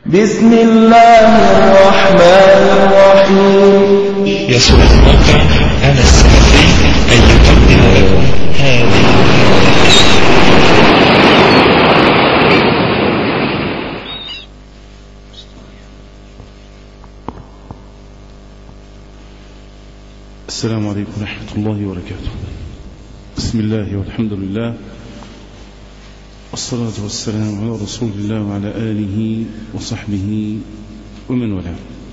بسم الله الرحمن الرحيم. يسر الموقع أنا السلفي أن يقدم لكم هذه السلام عليكم ورحمة الله وبركاته. بسم الله والحمد لله والصلاة والسلام على رسول الله وعلى آله وصحبه ومن والاه.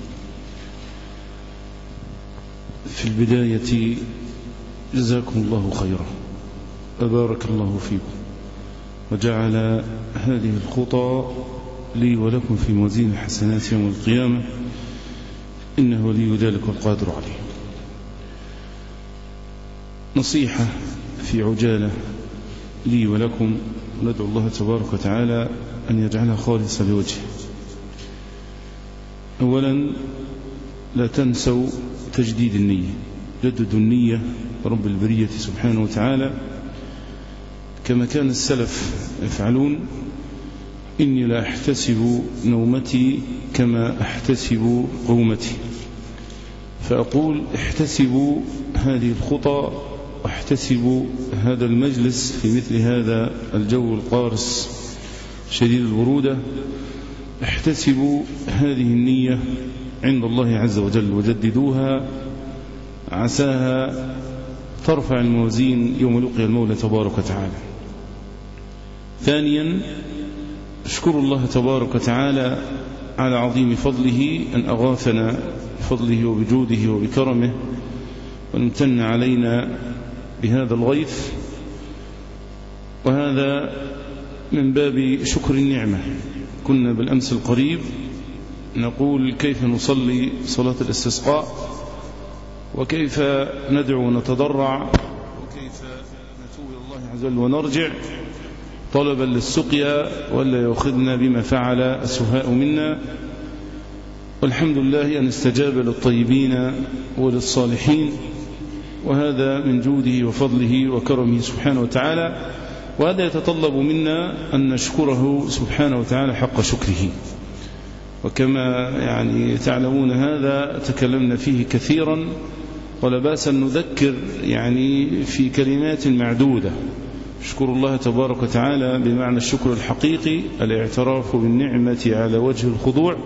في البداية جزاكم الله خيرا وبارك الله فيكم وجعل هذه الخطى لي ولكم في موازين الحسنات يوم القيامة، إنه ولي ذلك والقادر عليه. نصيحة في عجالة لي ولكم، ندعو الله تبارك وتعالى أن يجعلها خالصة لوجهه. أولا، لا تنسوا تجديد النية، جددوا النية رب البرية سبحانه وتعالى كما كان السلف يفعلون. إني لا أحتسب نومتي كما أحتسب قومتي، فأقول احتسبوا هذه الخطى واحتسبوا هذا المجلس في مثل هذا الجو القارس شديد البرودة. احتسبوا هذه النية عند الله عز وجل وجددوها، عساها ترفع الموازين يوم لقي المولى تبارك وتعالى. ثانيا، اشكروا الله تبارك وتعالى على عظيم فضله أن أغاثنا بفضله وبجوده وبكرمه وامتن علينا بهذا الغيث، وهذا من باب شكر النعمة. كنا بالأمس القريب نقول كيف نصلي صلاة الاستسقاء، وكيف ندعو ونتضرع، وكيف نتوب إلى الله عز وجل ونرجع طلبا للسقيا ولا يأخذنا بما فعل السفهاء منا. والحمد لله أن استجاب للطيبين وللصالحين، وهذا من جوده وفضله وكرمه سبحانه وتعالى. وهذا يتطلب منا أن نشكره سبحانه وتعالى حق شكره. وكما تعلمون هذا تكلمنا فيه كثيرا، ولا بأس أن نذكر في كلمات معدودة. اشكر الله تبارك وتعالى بمعنى الشكر الحقيقي، الاعتراف بالنعمة على وجه الخضوع.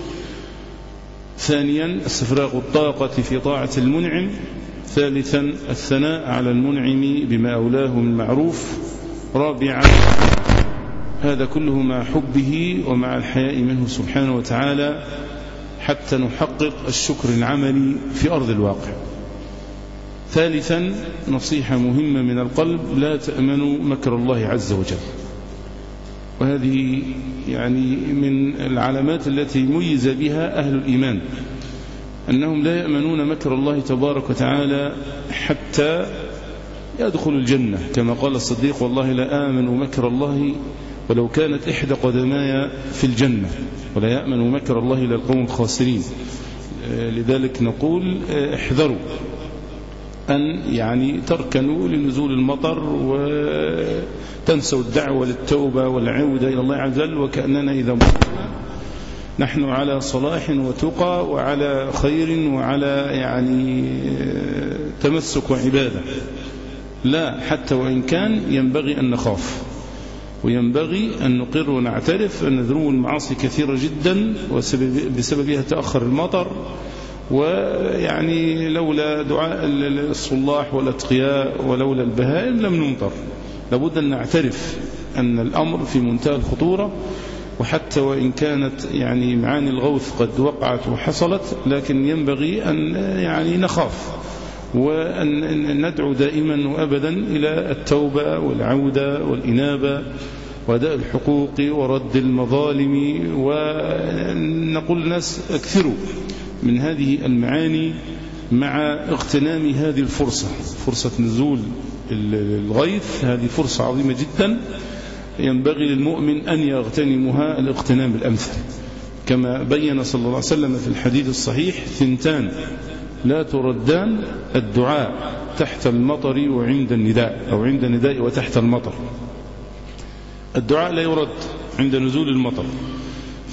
ثانيا، استفراغ الطاقة في طاعة المنعم. ثالثا، الثناء على المنعم بما أولاه من معروف. رابعا، هذا كله مع حبه ومع الحياء منه سبحانه وتعالى حتى نحقق الشكر العملي في أرض الواقع. ثالثا، نصيحة مهمة من القلب: لا تأمنوا مكر الله عز وجل. وهذه من العلامات التي ميز بها أهل الإيمان، أنهم لا يأمنون مكر الله تبارك وتعالى حتى يدخلوا الجنة، كما قال الصديق: والله لا آمن مكر الله ولو كانت إحدى قدماي في الجنة، ولا يأمن مكر الله إلا القوم الخاسرين. لذلك نقول احذروا أن تركنوا لنزول المطر وتنسوا الدعوة للتوبة والعودة إلى الله عز وجل، وكأننا إذا مطرنا نحن على صلاح وتقى وعلى خير وعلى تمسك وعبادة. لا، حتى وإن كان ينبغي أن نخاف، وينبغي أن نقر ونعترف أن ذنوب المعاصي كثيرة جدا وبسببها تأخر المطر. لولا دعاء الصلاح والأتقياء ولولا البهائم لم نمطر. لابد أن نعترف أن الأمر في منتهى الخطورة، وحتى وإن كانت معاني الغوث قد وقعت وحصلت، لكن ينبغي أن نخاف وأن ندعو دائما وأبدا إلى التوبة والعودة والإنابة وأداء الحقوق ورد المظالم. ونقول للناس اكثروا من هذه المعاني مع اغتنام هذه الفرصة، فرصة نزول الغيث. هذه فرصة عظيمة جدا ينبغي للمؤمن أن يغتنمها الاغتنام الأمثل، كما بين صلى الله عليه وسلم في الحديث الصحيح: 2 لا تردان: الدعاء تحت المطر وعند النداء، أو عند النداء وتحت المطر. الدعاء لا يرد عند نزول المطر،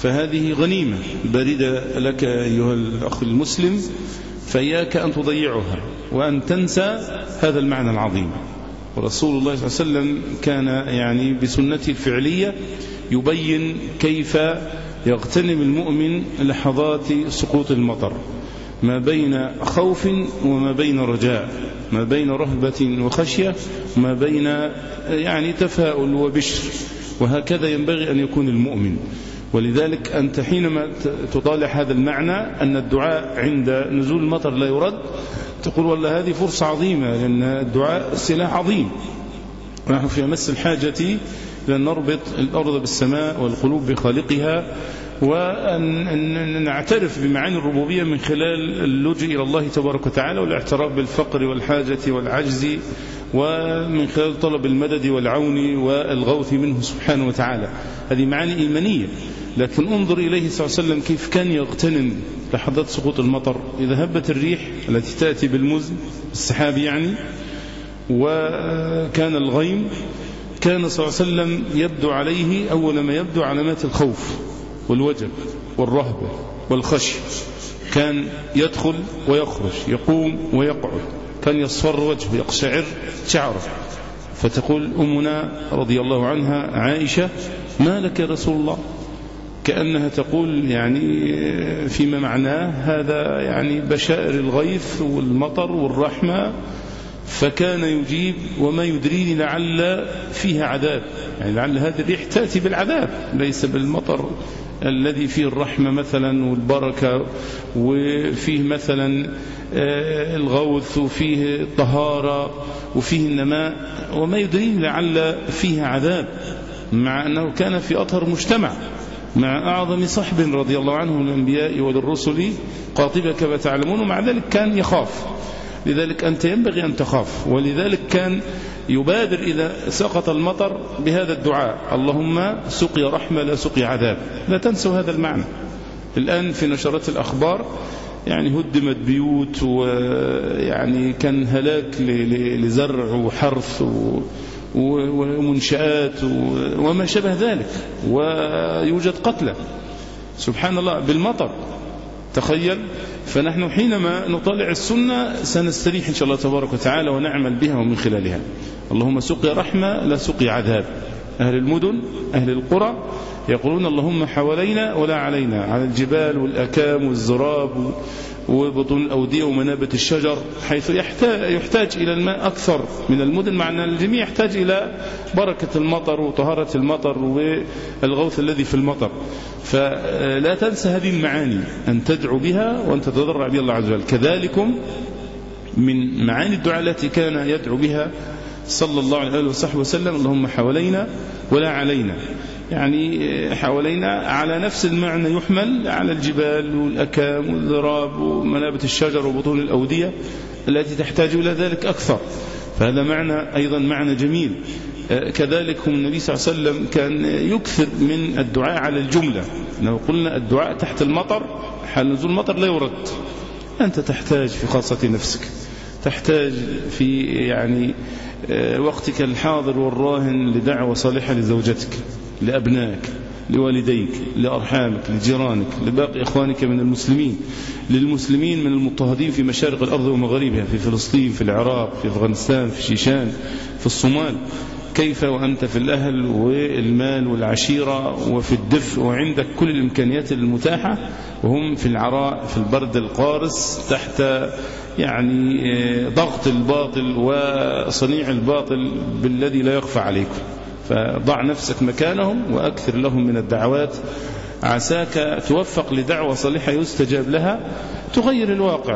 فهذه غنيمة باردة لك أيها الأخ المسلم، فإياك أن تضيعها وأن تنسى هذا المعنى العظيم. ورسول الله صلى الله عليه وسلم كان يعني بسنته الفعلية يبين كيف يغتنم المؤمن لحظات سقوط المطر، ما بين خوف وما بين رجاء، ما بين رهبة وخشية، وما بين يعني تفاؤل وبشر، وهكذا ينبغي أن يكون المؤمن. ولذلك أنت حينما تطالع هذا المعنى أن الدعاء عند نزول المطر لا يرد، تقول والله هذه فرصة عظيمة، لأن الدعاء سلاح عظيم، ونحن في أمس الحاجة لأن نربط الأرض بالسماء والقلوب بخالقها، وأن نعترف بمعاني الربوبية من خلال اللجوء إلى الله تبارك وتعالى، والاعتراف بالفقر والحاجة والعجز، ومن خلال طلب المدد والعون والغوث منه سبحانه وتعالى. هذه معاني إيمانية. لكن انظر إليه صلى الله عليه وسلم كيف كان يغتنم لحظات سقوط المطر. إذا هبت الريح التي تأتي بالمزن السحاب يعني، وكان الغيم، كان صلى الله عليه وسلم يبدو عليه أول ما يبدو علامات الخوف والوجل والرهبة والخشية. كان يدخل ويخرج، يقوم ويقعد، كان يصفر وجهه، يقشعر شعره. فتقول أمنا رضي الله عنها عائشة: ما لك يا رسول الله؟ كأنها تقول يعني فيما معناه هذا يعني بشائر الغيث والمطر والرحمة. فكان يجيب: وما يدريني لعل فيها عذاب، يعني لعل هذه الريح تأتي بالعذاب ليس بالمطر الذي فيه الرحمة مثلا والبركة، وفيه مثلا الغوث، وفيه الطهارة، وفيه النماء. وما يدريني لعل فيها عذاب، مع أنه كان في أطهر مجتمع مع أعظم صحب رضي الله عنه من الأنبياء والرسل قاطبة كما تعلمون، ومع ذلك كان يخاف. لذلك أنت ينبغي أن تخاف. ولذلك كان يبادر إذا سقط المطر بهذا الدعاء: اللهم سقي رحمة لا سقي عذاب. لا تنسوا هذا المعنى. الآن في نشرات الأخبار يعني هدمت بيوت، ويعني كان هلاك لزرع وحرث ومنشآت وما شبه ذلك، ويوجد قتلى سبحان الله بالمطر. تخيل. فنحن حينما نطالع السنة سنستريح إن شاء الله تبارك وتعالى ونعمل بها ومن خلالها. اللهم سقي رحمة لا سقي عذاب. أهل المدن أهل القرى يقولون: اللهم حوالينا ولا علينا، على الجبال والأكام والزراب وبطون الأودية ومنابت الشجر، حيث يحتاج إلى الماء أكثر من المدن، مع أن الجميع يحتاج إلى بركة المطر وطهارة المطر والغوث الذي في المطر. فلا تنسى هذه المعاني أن تدعو بها وأن تتضرع بها الله عز وجل. كذلكم من معاني الدعاء التي كان يدعو بها صلى الله عليه وصحبه وسلم: اللهم حوالينا ولا علينا. يعني حوالينا على نفس المعنى يحمل على الجبال والأكام والذراب ومنابت الشجر وبطون الأودية التي تحتاج إلى ذلك أكثر. فهذا معنى أيضا معنى جميل. كذلك هم النبي صلى الله عليه وسلم كان يكثر من الدعاء على الجملة. لو قلنا الدعاء تحت المطر حال نزول المطر لا يرد. أنت تحتاج في خاصة نفسك، تحتاج في يعني وقتك الحاضر والراهن لدعوة صالحة لزوجتك، لأبنائك، لوالديك، لأرحامك، لجيرانك، لباقي إخوانك من المسلمين، للمسلمين من المضطهدين في مشارق الأرض ومغاربها، في فلسطين، في العراق، في أفغانستان، في شيشان، في الصومال. كيف وأنت في الأهل والمال والعشيرة وفي الدفء وعندك كل الإمكانيات المتاحة، وهم في العراء في البرد القارس تحت يعني ضغط الباطل وصنيع الباطل بالذي لا يخفى عليكم. فضع نفسك مكانهم وأكثر لهم من الدعوات، عساك توفق لدعوة صالحة يستجاب لها تغير الواقع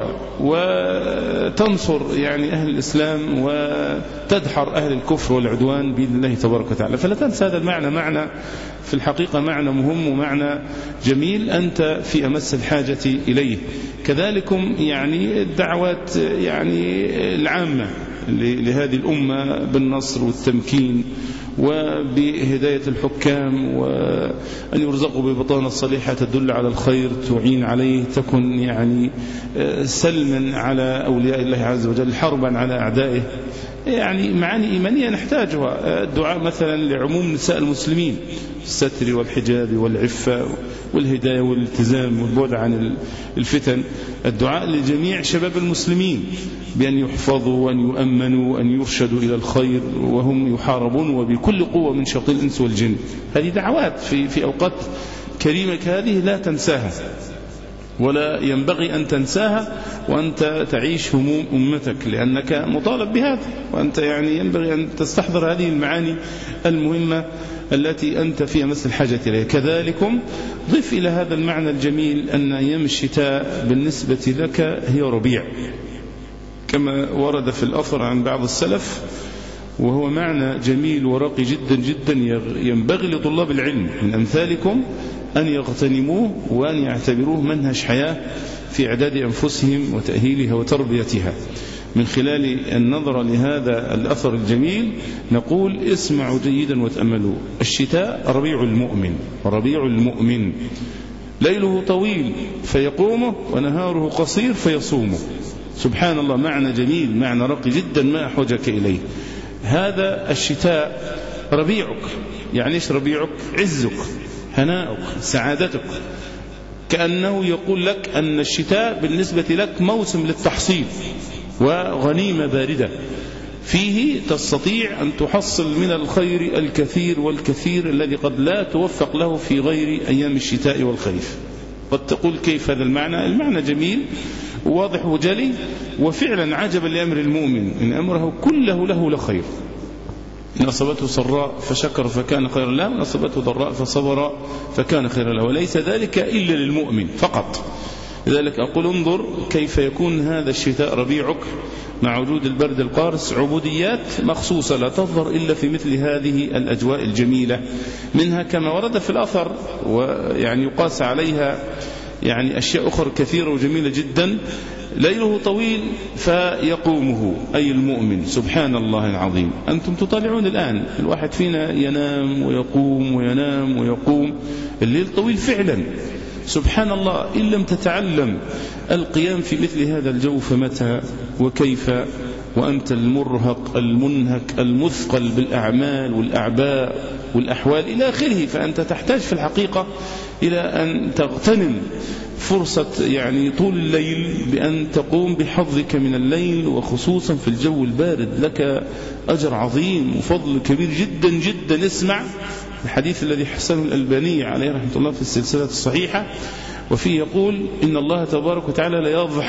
وتنصر يعني أهل الإسلام وتدحر أهل الكفر والعدوان بإذن الله تبارك وتعالى. فلا تنسى هذا المعنى، معنى في الحقيقة معنى مهم ومعنى جميل أنت في أمس الحاجة إليه. كذلكم يعني الدعوات يعني العامة لهذه الأمة بالنصر والتمكين وبهداية الحكام، وأن يرزقوا ببطانة صالحة تدل على الخير تعين عليه، تكن يعني سلما على أولياء الله عز وجل، حربا على أعدائه. يعني معاني إيمانية نحتاجها. الدعاء مثلا لعموم نساء المسلمين، الستر والحجاب والعفة والهداية والالتزام والبعد عن الفتن. الدعاء لجميع شباب المسلمين بأن يحفظوا وأن يؤمنوا وأن يرشدوا إلى الخير وهم يحاربون وبكل قوة من شياطين الإنس والجن. هذه دعوات في أوقات كريمة كهذه لا تنساها، ولا ينبغي أن تنساها وأنت تعيش هموم أمتك، لأنك مطالب بهذا، وأنت يعني ينبغي أن تستحضر هذه المعاني المهمة التي أنت فيها مثل الحاجة إليها. كذلكم ضف إلى هذا المعنى الجميل أن أيام الشتاء بالنسبة لك هي ربيع، كما ورد في الأثر عن بعض السلف، وهو معنى جميل وراقي جدا جدا ينبغي لطلاب العلم من أمثالكم أن يغتنموه وأن يعتبروه منهج حياة في إعداد أنفسهم وتأهيلها وتربيتها. من خلال النظر لهذا الأثر الجميل نقول اسمعوا جيدا وتأملوا. الشتاء ربيع المؤمن، وربيع المؤمن ليله طويل فيقومه ونهاره قصير فيصومه. سبحان الله، معنى جميل، معنى رقي جدا ما أحوجك إليه. هذا الشتاء ربيعك، يعني إيش ربيعك؟ عزك، هناؤك، سعادتك. كأنه يقول لك أن الشتاء بالنسبة لك موسم للتحصيل وغنيمة باردة، فيه تستطيع أن تحصل من الخير الكثير والكثير الذي قد لا توفق له في غير أيام الشتاء والخريف. قد تقول كيف هذا المعنى؟ المعنى جميل وواضح وجلي، وفعلا عجبا لأمر المؤمن إن أمره كله له لخير. إن أصابته سراء فشكر فكان خيرا له، وإن أصابته ضراء فصبر فكان خيرا له، وليس ذلك إلا للمؤمن فقط. لذلك أقول انظر كيف يكون هذا الشتاء ربيعك مع وجود البرد القارس. عبوديات مخصوصة لا تظهر إلا في مثل هذه الأجواء الجميلة، منها كما ورد في الأثر ويعني يقاس عليها يعني أشياء أخرى كثيرة وجميلة جدا. ليله طويل فيقومه أي المؤمن. سبحان الله العظيم، أنتم تطالعون الآن الواحد فينا ينام ويقوم وينام ويقوم، الليل طويل فعلا. سبحان الله، إن لم تتعلم القيام في مثل هذا الجو فمتى وكيف وأنت المرهق المنهك المثقل بالأعمال والأعباء والأحوال إلى آخره. فأنت تحتاج في الحقيقة إلى أن تغتنم فرصة يعني طول الليل بأن تقوم بحظك من الليل، وخصوصا في الجو البارد لك أجر عظيم وفضل كبير جدا جدا. اسمع الحديث الذي حسنه الألباني عليه رحمة الله في السلسلة الصحيحة، وفيه يقول إن الله تبارك وتعالى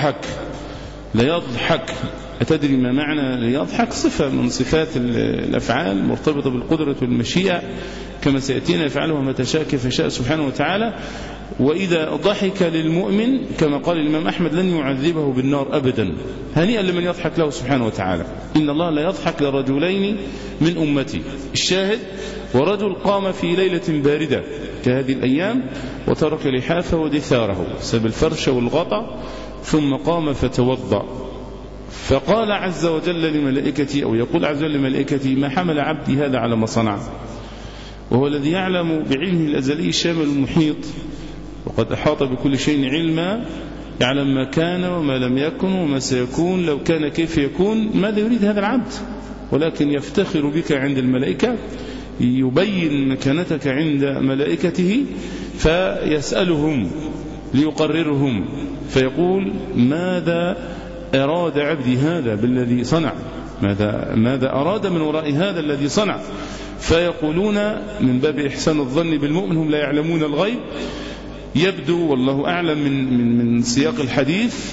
ليضحك. أتدري ما معنى ليضحك؟ صفة من صفات الأفعال مرتبطة بالقدرة والمشيئة كما سيأتينا، يفعله متى شاء كيف شاء سبحانه وتعالى. وإذا ضحك للمؤمن كما قال الإمام أحمد لن يعذبه بالنار أبدا. هنيئا لمن يضحك له سبحانه وتعالى. إن الله لا يضحك لرجلين من أمتي. الشاهد: ورجل قام في ليلة باردة كهذه الأيام وترك لحافه ودثاره، سب الفرش والغطا، ثم قام فتوضأ، فقال عز وجل لملائكتي، أو يقول عز وجل لملائكتي: ما حمل عبدي هذا على ما صنع؟ وهو الذي يعلم بعلمه الأزلي الشامل المحيط، وقد أحاط بكل شيء علما، يعلم ما كان وما لم يكن وما سيكون لو كان كيف يكون. ماذا يريد هذا العبد؟ ولكن يفتخر بك عند الملائكة، يبين مكانتك عند ملائكته، فيسألهم ليقررهم، فيقول: ماذا أراد عبدي هذا بالذي صنع؟ ماذا أراد من وراء هذا الذي صنع؟ فيقولون من باب إحسان الظن بالمؤمن هم لا يعلمون الغيب. يبدو والله أعلم من سياق الحديث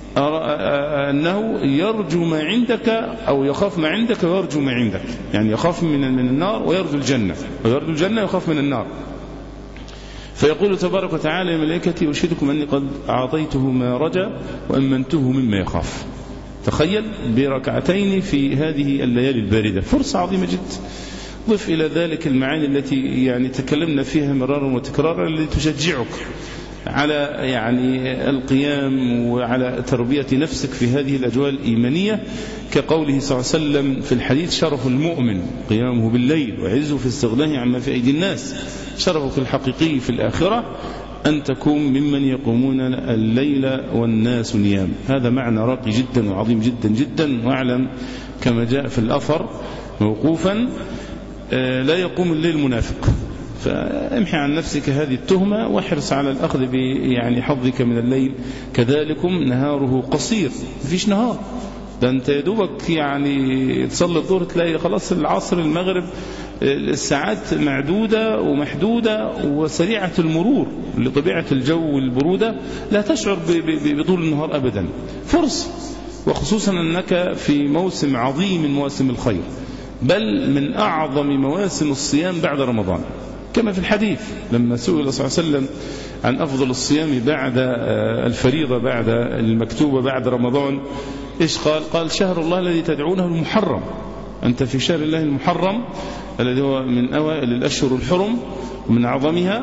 أنه يرجو ما عندك أو يخاف ما عندك ويرجو ما عندك، يعني يخاف من النار ويرجو الجنة، ويرجو الجنة ويخاف من النار. فيقول تبارك وتعالى: يا ملائكتي أشهدكم أني قد أعطيته ما رجا وأمنته مما يخاف. تخيل بركعتين في هذه الليالي الباردة، فرصة عظيمة جدا. ضف إلى ذلك المعاني التي يعني تكلمنا فيها مرارا وتكرارا، التي تشجعك على يعني القيام وعلى تربية نفسك في هذه الأجواء الإيمانية، كقوله صلى الله عليه وسلم في الحديث: شرف المؤمن قيامه بالليل وعزه في استغناه عما في أيدي الناس. شرفك الحقيقي في الآخرة أن تكون ممن يقومون الليل والناس نيام. هذا معنى راقي جدا وعظيم جدا جدا. واعلم كما جاء في الأثر موقوفا لا يقوم الليل منافق، فامحي عن نفسك هذه التهمة واحرص على الأخذ يعني حظك من الليل. كذلكم نهاره قصير، مفيش نهار، ده أنت يدوبك يعني تصلي الظهر تلاقي خلاص العصر المغرب، الساعات معدودة ومحدودة وسريعة المرور لطبيعة الجو والبرودة، لا تشعر بطول النهار أبدا. فرصة، وخصوصا أنك في موسم عظيم من مواسم الخير، بل من أعظم مواسم الصيام بعد رمضان، كما في الحديث لما سئل صلى الله عليه وسلم عن أفضل الصيام بعد الفريضة بعد المكتوبة بعد رمضان، إيش قال؟ قال شهر الله الذي تدعونه المحرم. أنت في شهر الله المحرم الذي هو من أوائل الأشهر الحرم ومن أعظمها،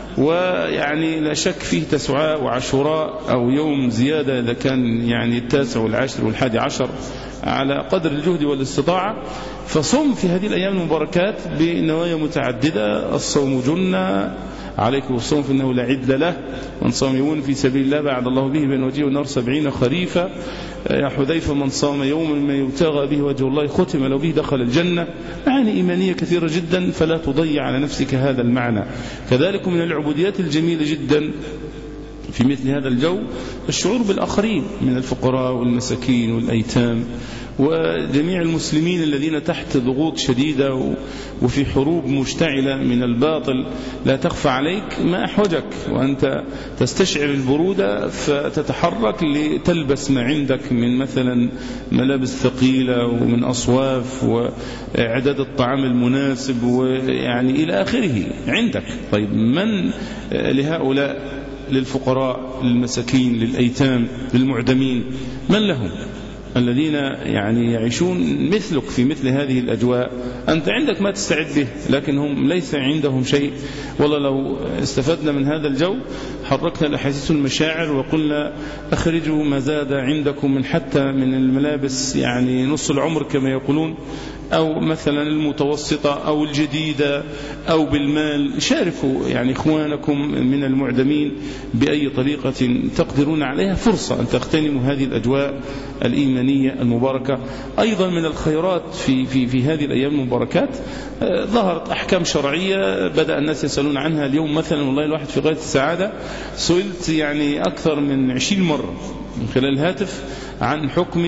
ويعني لا شك فيه تسعاء وعاشوراء أو يوم زيادة إذا كان يعني التاسع والعاشر والحادي عشر على قدر الجهد والاستطاعة. فصم في هذه الأيام المباركات بنوايا متعددة. الصوم جنة عليكم الصوم فإنه لا عدل له، من صام يوم في سبيل الله بعد الله به بين وجهه والنار 70 خريفا. يا حذيفة من صام يوما ما يبتغى به وجه الله ختم له به دخل الجنة. معاني إيمانية كثيرة جدا، فلا تضيع على نفسك هذا المعنى. كذلك من العبوديات الجميلة جدا في مثل هذا الجو الشعور بالآخرين من الفقراء والمساكين والأيتام وجميع المسلمين الذين تحت ضغوط شديدة وفي حروب مشتعلة من الباطل لا تخفى عليك. ما أحوجك وأنت تستشعر البرودة فتتحرك لتلبس ما عندك من مثلا ملابس ثقيلة ومن أصواف وإعداد الطعام المناسب ويعني إلى آخره عندك. طيب من لهؤلاء؟ للفقراء، للمساكين، للأيتام، للمعدمين، من لهم؟ الذين يعني يعيشون مثلك في مثل هذه الأجواء. أنت عندك ما تستعد به، لكن هم ليس عندهم شيء. والله لو استفدنا من هذا الجو حركنا الأحاسيس والمشاعر وقلنا أخرجوا ما زاد عندكم من حتى من الملابس يعني نص العمر كما يقولون، أو مثلا المتوسطة أو الجديدة أو بالمال. شاركوا يعني إخوانكم من المعدمين بأي طريقة تقدرون عليها. فرصة أن تغتنموا هذه الأجواء الإيمانية المباركة. أيضا من الخيرات في هذه الأيام المباركات ظهرت أحكام شرعية بدأ الناس يسألون عنها اليوم. مثلا والله الواحد في غاية السعادة سئلت يعني أكثر من 20 مرة من خلال الهاتف عن حكم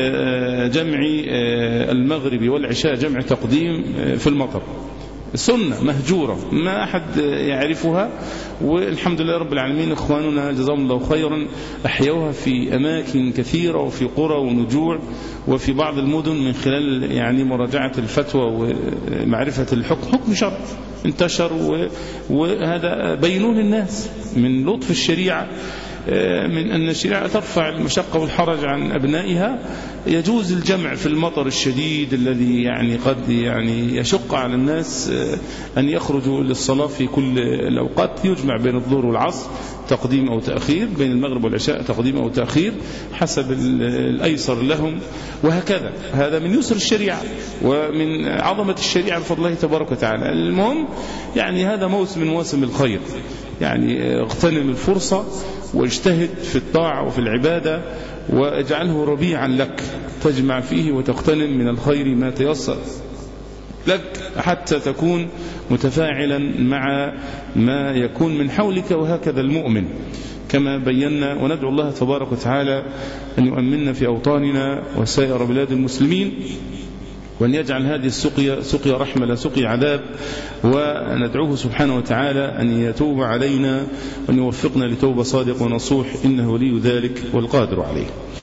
جمع المغرب والعشاء، جمع تقديم في المطر. سنة مهجورة ما أحد يعرفها، والحمد لله رب العالمين إخواننا جزاهم الله خيرا أحيوها في أماكن كثيرة وفي قرى ونجوع وفي بعض المدن من خلال يعني مراجعة الفتوى ومعرفة الحكم. حكم شرع انتشر، وهذا بينوه للناس من لطف الشريعة، من أن الشريعة ترفع المشقة والحرج عن أبنائها. يجوز الجمع في المطر الشديد الذي يعني قد يعني يشق على الناس أن يخرجوا للصلاة في كل الأوقات. يجمع بين الظهر والعصر تقديم أو تأخير، بين المغرب والعشاء تقديم أو تأخير حسب الأيسر لهم، وهكذا. هذا من يسر الشريعة ومن عظمة الشريعة بفضل الله تبارك وتعالى. المهم يعني هذا موسم من مواسم الخير، يعني اغتنم الفرصة واجتهد في الطاعة وفي العبادة واجعله ربيعا لك تجمع فيه وتغتنم من الخير ما تيسر لك حتى تكون متفاعلا مع ما يكون من حولك. وهكذا المؤمن كما بينا. وندعو الله تبارك وتعالى أن يؤمننا في أوطاننا وسائر بلاد المسلمين، وأن يجعل هذه السقيا سقيا رحمة لا سقيا عذاب. وندعوه سبحانه وتعالى أن يتوب علينا وأن يوفقنا لتوبة صادق ونصوح، إنه ولي ذلك والقادر عليه.